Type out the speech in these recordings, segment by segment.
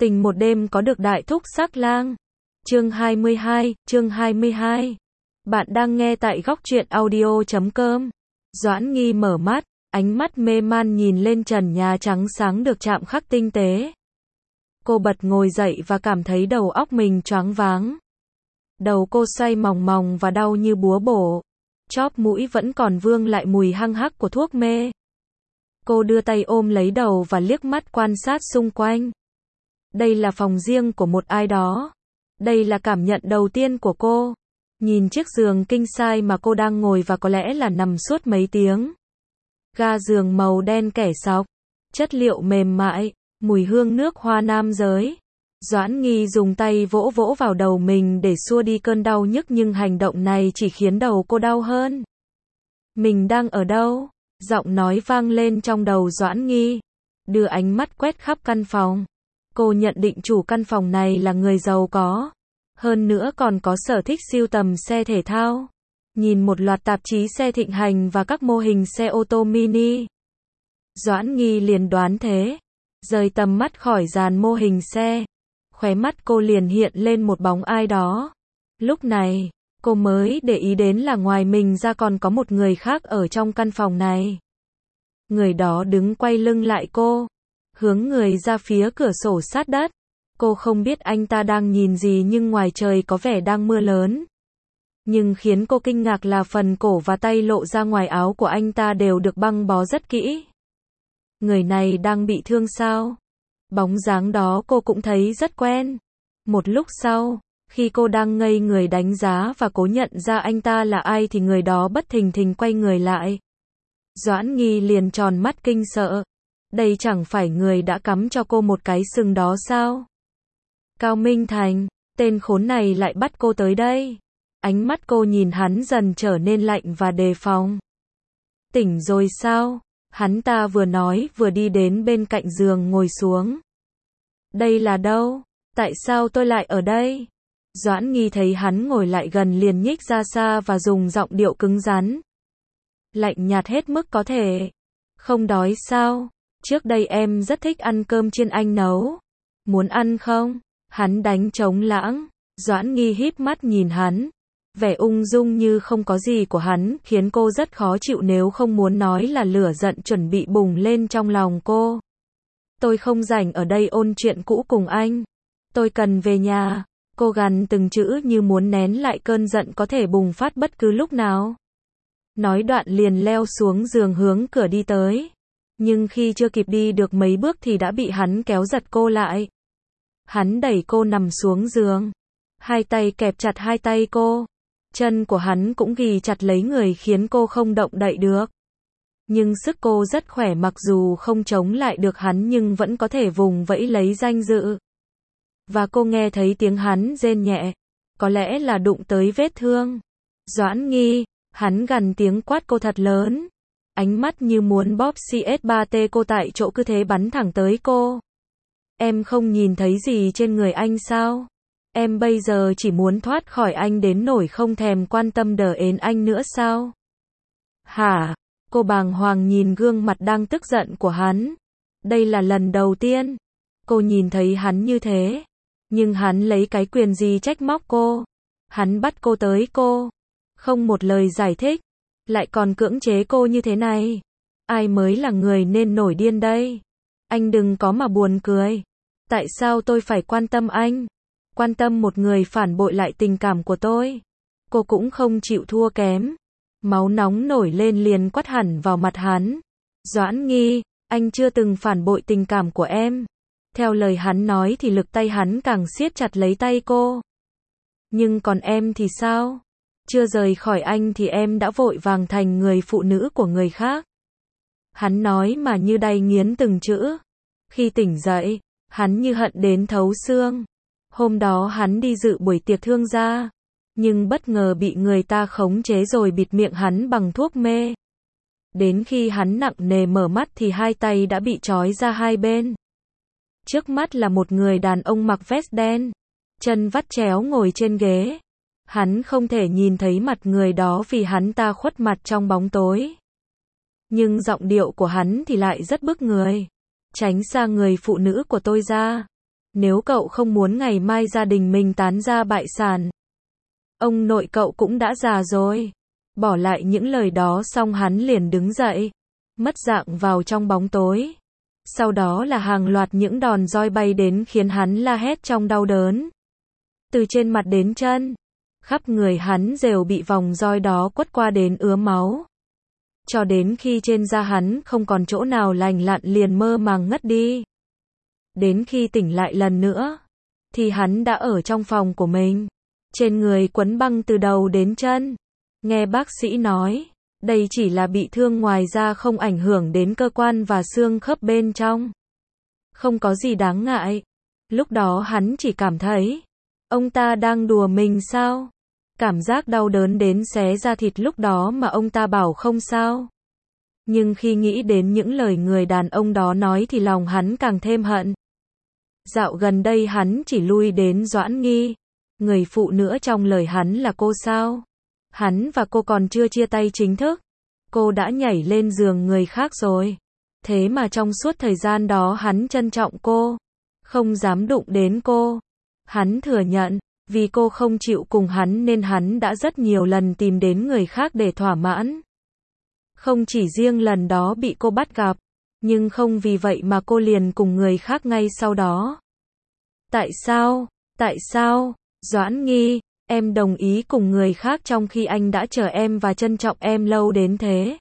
Tình một đêm có được đại thúc sắc lang. Chương 22. Bạn đang nghe tại góc truyện audio.com. Doãn Nghi mở mắt, ánh mắt mê man nhìn lên trần nhà trắng sáng được chạm khắc tinh tế. Cô bật ngồi dậy và cảm thấy đầu óc mình choáng váng. Đầu cô xoay mòng mòng và đau như búa bổ. Chóp mũi vẫn còn vương lại mùi hăng hắc của thuốc mê. Cô đưa tay ôm lấy đầu và liếc mắt quan sát xung quanh. Đây là phòng riêng của một ai đó. Đây là cảm nhận đầu tiên của cô. Nhìn chiếc giường king size mà cô đang ngồi và có lẽ là nằm suốt mấy tiếng. Ga giường màu đen kẻ sọc, chất liệu mềm mại, mùi hương nước hoa nam giới. Doãn Nghi dùng tay vỗ vỗ vào đầu mình để xua đi cơn đau nhức, nhưng hành động này chỉ khiến đầu cô đau hơn. Mình đang ở đâu? Giọng nói vang lên trong đầu Doãn Nghi. Đưa ánh mắt quét khắp căn phòng. Cô nhận định chủ căn phòng này là người giàu có. Hơn nữa còn có sở thích sưu tầm xe thể thao. Nhìn một loạt tạp chí xe thịnh hành và các mô hình xe ô tô mini. Doãn Nghi liền đoán thế. Rời tầm mắt khỏi dàn mô hình xe. Khóe mắt cô liền hiện lên một bóng ai đó. Lúc này, cô mới để ý đến là ngoài mình ra còn có một người khác ở trong căn phòng này. Người đó đứng quay lưng lại cô. Hướng người ra phía cửa sổ sát đất. Cô không biết anh ta đang nhìn gì, nhưng ngoài trời có vẻ đang mưa lớn. Nhưng khiến cô kinh ngạc là phần cổ và tay lộ ra ngoài áo của anh ta đều được băng bó rất kỹ. Người này đang bị thương sao? Bóng dáng đó cô cũng thấy rất quen. Một lúc sau, khi cô đang ngây người đánh giá và cố nhận ra anh ta là ai thì người đó bất thình lình quay người lại. Doãn Nghi liền tròn mắt kinh sợ. Đây chẳng phải người đã cắm cho cô một cái sừng đó sao? Cao Minh Thành, tên khốn này lại bắt cô tới đây. Ánh mắt cô nhìn hắn dần trở nên lạnh và đề phòng. Tỉnh rồi sao? Hắn ta vừa nói vừa đi đến bên cạnh giường ngồi xuống. Đây là đâu? Tại sao tôi lại ở đây? Doãn Nghi thấy hắn ngồi lại gần liền nhích ra xa và dùng giọng điệu cứng rắn. Lạnh nhạt hết mức có thể. Không đói sao? Trước đây em rất thích ăn cơm chiên anh nấu. Muốn ăn không? Hắn đánh trống lãng. Doãn Nghi híp mắt nhìn hắn. Vẻ ung dung như không có gì của hắn khiến cô rất khó chịu, nếu không muốn nói là lửa giận chuẩn bị bùng lên trong lòng cô. Tôi không rảnh ở đây ôn chuyện cũ cùng anh. Tôi cần về nhà. Cô gằn từng chữ như muốn nén lại cơn giận có thể bùng phát bất cứ lúc nào. Nói đoạn liền leo xuống giường hướng cửa đi tới. Nhưng khi chưa kịp đi được mấy bước thì đã bị hắn kéo giật cô lại. Hắn đẩy cô nằm xuống giường. Hai tay kẹp chặt hai tay cô. Chân của hắn cũng ghì chặt lấy người khiến cô không động đậy được. Nhưng sức cô rất khỏe, mặc dù không chống lại được hắn nhưng vẫn có thể vùng vẫy lấy danh dự. Và cô nghe thấy tiếng hắn rên nhẹ. Có lẽ là đụng tới vết thương. Doãn Nghi, hắn gằn tiếng quát cô thật lớn. Ánh mắt như muốn bóp CS3T cô tại chỗ, cứ thế bắn thẳng tới cô. Em không nhìn thấy gì trên người anh sao? Em bây giờ chỉ muốn thoát khỏi anh đến nỗi không thèm quan tâm đến anh nữa sao? Hả? Cô bàng hoàng nhìn gương mặt đang tức giận của hắn. Đây là lần đầu tiên cô nhìn thấy hắn như thế. Nhưng hắn lấy cái quyền gì trách móc cô? Hắn bắt cô tới cô. Không một lời giải thích. Lại còn cưỡng chế cô như thế này. Ai mới là người nên nổi điên đây? Anh đừng có mà buồn cười. Tại sao tôi phải quan tâm anh? Quan tâm một người phản bội lại tình cảm của tôi? Cô cũng không chịu thua kém. Máu nóng nổi lên liền quát hẳn vào mặt hắn. Doãn Nghi, anh chưa từng phản bội tình cảm của em. Theo lời hắn nói thì lực tay hắn càng siết chặt lấy tay cô. Nhưng còn em thì sao? Chưa rời khỏi anh thì em đã vội vàng thành người phụ nữ của người khác. Hắn nói mà như đay nghiến từng chữ. Khi tỉnh dậy, hắn như hận đến thấu xương. Hôm đó hắn đi dự buổi tiệc thương gia. Nhưng bất ngờ bị người ta khống chế rồi bịt miệng hắn bằng thuốc mê. Đến khi hắn nặng nề mở mắt thì hai tay đã bị trói ra hai bên. Trước mắt là một người đàn ông mặc vest đen. Chân vắt chéo ngồi trên ghế. Hắn không thể nhìn thấy mặt người đó vì hắn ta khuất mặt trong bóng tối. Nhưng giọng điệu của hắn thì lại rất bức người. Tránh xa người phụ nữ của tôi ra. Nếu cậu không muốn ngày mai gia đình mình tán ra bại sản. Ông nội cậu cũng đã già rồi. Bỏ lại những lời đó xong hắn liền đứng dậy, mất dạng vào trong bóng tối. Sau đó là hàng loạt những đòn roi bay đến khiến hắn la hét trong đau đớn. Từ trên mặt đến chân, khắp người hắn đều bị vòng roi đó quất qua đến ứa máu. Cho đến khi trên da hắn không còn chỗ nào lành lặn liền mơ màng ngất đi. Đến khi tỉnh lại lần nữa, thì hắn đã ở trong phòng của mình. Trên người quấn băng từ đầu đến chân. Nghe bác sĩ nói, đây chỉ là bị thương ngoài da không ảnh hưởng đến cơ quan và xương khớp bên trong. Không có gì đáng ngại. Lúc đó hắn chỉ cảm thấy, ông ta đang đùa mình sao? Cảm giác đau đớn đến xé da thịt lúc đó mà ông ta bảo không sao. Nhưng khi nghĩ đến những lời người đàn ông đó nói thì lòng hắn càng thêm hận. Dạo gần đây hắn chỉ lui đến Doãn Nghi. Người phụ nữ trong lời hắn là cô sao? Hắn và cô còn chưa chia tay chính thức. Cô đã nhảy lên giường người khác rồi. Thế mà trong suốt thời gian đó hắn trân trọng cô. Không dám đụng đến cô. Hắn thừa nhận, vì cô không chịu cùng hắn nên hắn đã rất nhiều lần tìm đến người khác để thỏa mãn. Không chỉ riêng lần đó bị cô bắt gặp, nhưng không vì vậy mà cô liền cùng người khác ngay sau đó. Tại sao? Tại sao? Doãn Nghi, em đồng ý cùng người khác trong khi anh đã chờ em và trân trọng em lâu đến thế.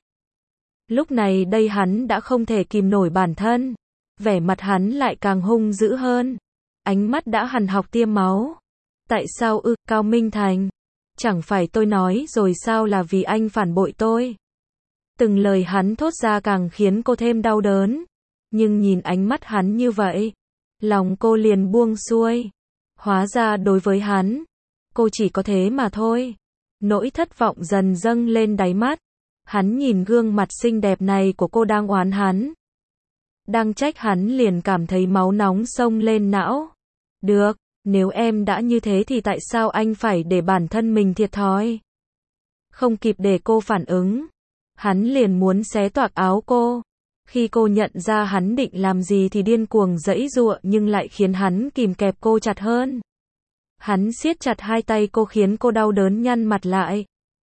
Lúc này đây hắn đã không thể kìm nổi bản thân. Vẻ mặt hắn lại càng hung dữ hơn. Ánh mắt đã hằn học tiêm máu. Tại sao Cao Minh Thành? Chẳng phải tôi nói rồi sao là vì anh phản bội tôi. Từng lời hắn thốt ra càng khiến cô thêm đau đớn. Nhưng nhìn ánh mắt hắn như vậy, lòng cô liền buông xuôi. Hóa ra đối với hắn, cô chỉ có thế mà thôi. Nỗi thất vọng dần dâng lên đáy mắt. Hắn nhìn gương mặt xinh đẹp này của cô đang oán hắn. Đang trách hắn liền cảm thấy máu nóng xông lên não. Được, nếu em đã như thế thì tại sao anh phải để bản thân mình thiệt thòi? Không kịp để cô phản ứng. Hắn liền muốn xé toạc áo cô. Khi cô nhận ra hắn định làm gì thì điên cuồng giãy giụa nhưng lại khiến hắn kìm kẹp cô chặt hơn. Hắn siết chặt hai tay cô khiến cô đau đớn nhăn mặt lại.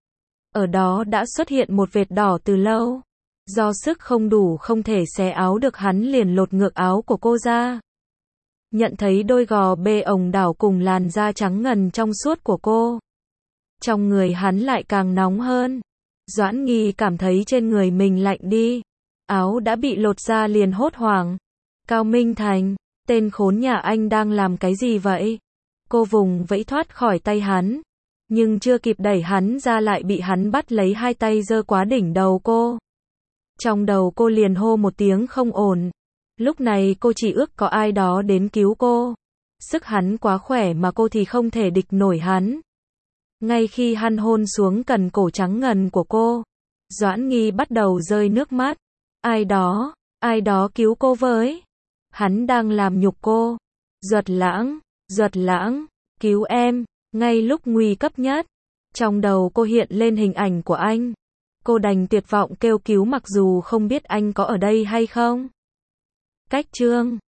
Ở đó đã xuất hiện một vệt đỏ từ lâu. Do sức không đủ không thể xé áo được hắn liền lột ngược áo của cô ra. Nhận thấy đôi gò bê ồng đảo cùng làn da trắng ngần trong suốt của cô. Trong người hắn lại càng nóng hơn. Doãn Nghi cảm thấy trên người mình lạnh đi. Áo đã bị lột ra liền hốt hoảng. Cao Minh Thành, tên khốn nhà anh đang làm cái gì vậy? Cô vùng vẫy thoát khỏi tay hắn. Nhưng chưa kịp đẩy hắn ra lại bị hắn bắt lấy hai tay giơ quá đỉnh đầu cô. Trong đầu cô liền hô một tiếng không ổn. Lúc này cô chỉ ước có ai đó đến cứu cô. Sức hắn quá khỏe mà cô thì không thể địch nổi hắn. Ngay khi hắn hôn xuống cần cổ trắng ngần của cô, Doãn Nghi bắt đầu rơi nước mắt. Ai đó cứu cô với. Hắn đang làm nhục cô. Duật Lãng, cứu em. Ngay lúc nguy cấp nhất, trong đầu cô hiện lên hình ảnh của anh. Cô đành tuyệt vọng kêu cứu mặc dù không biết anh có ở đây hay không. Cách chương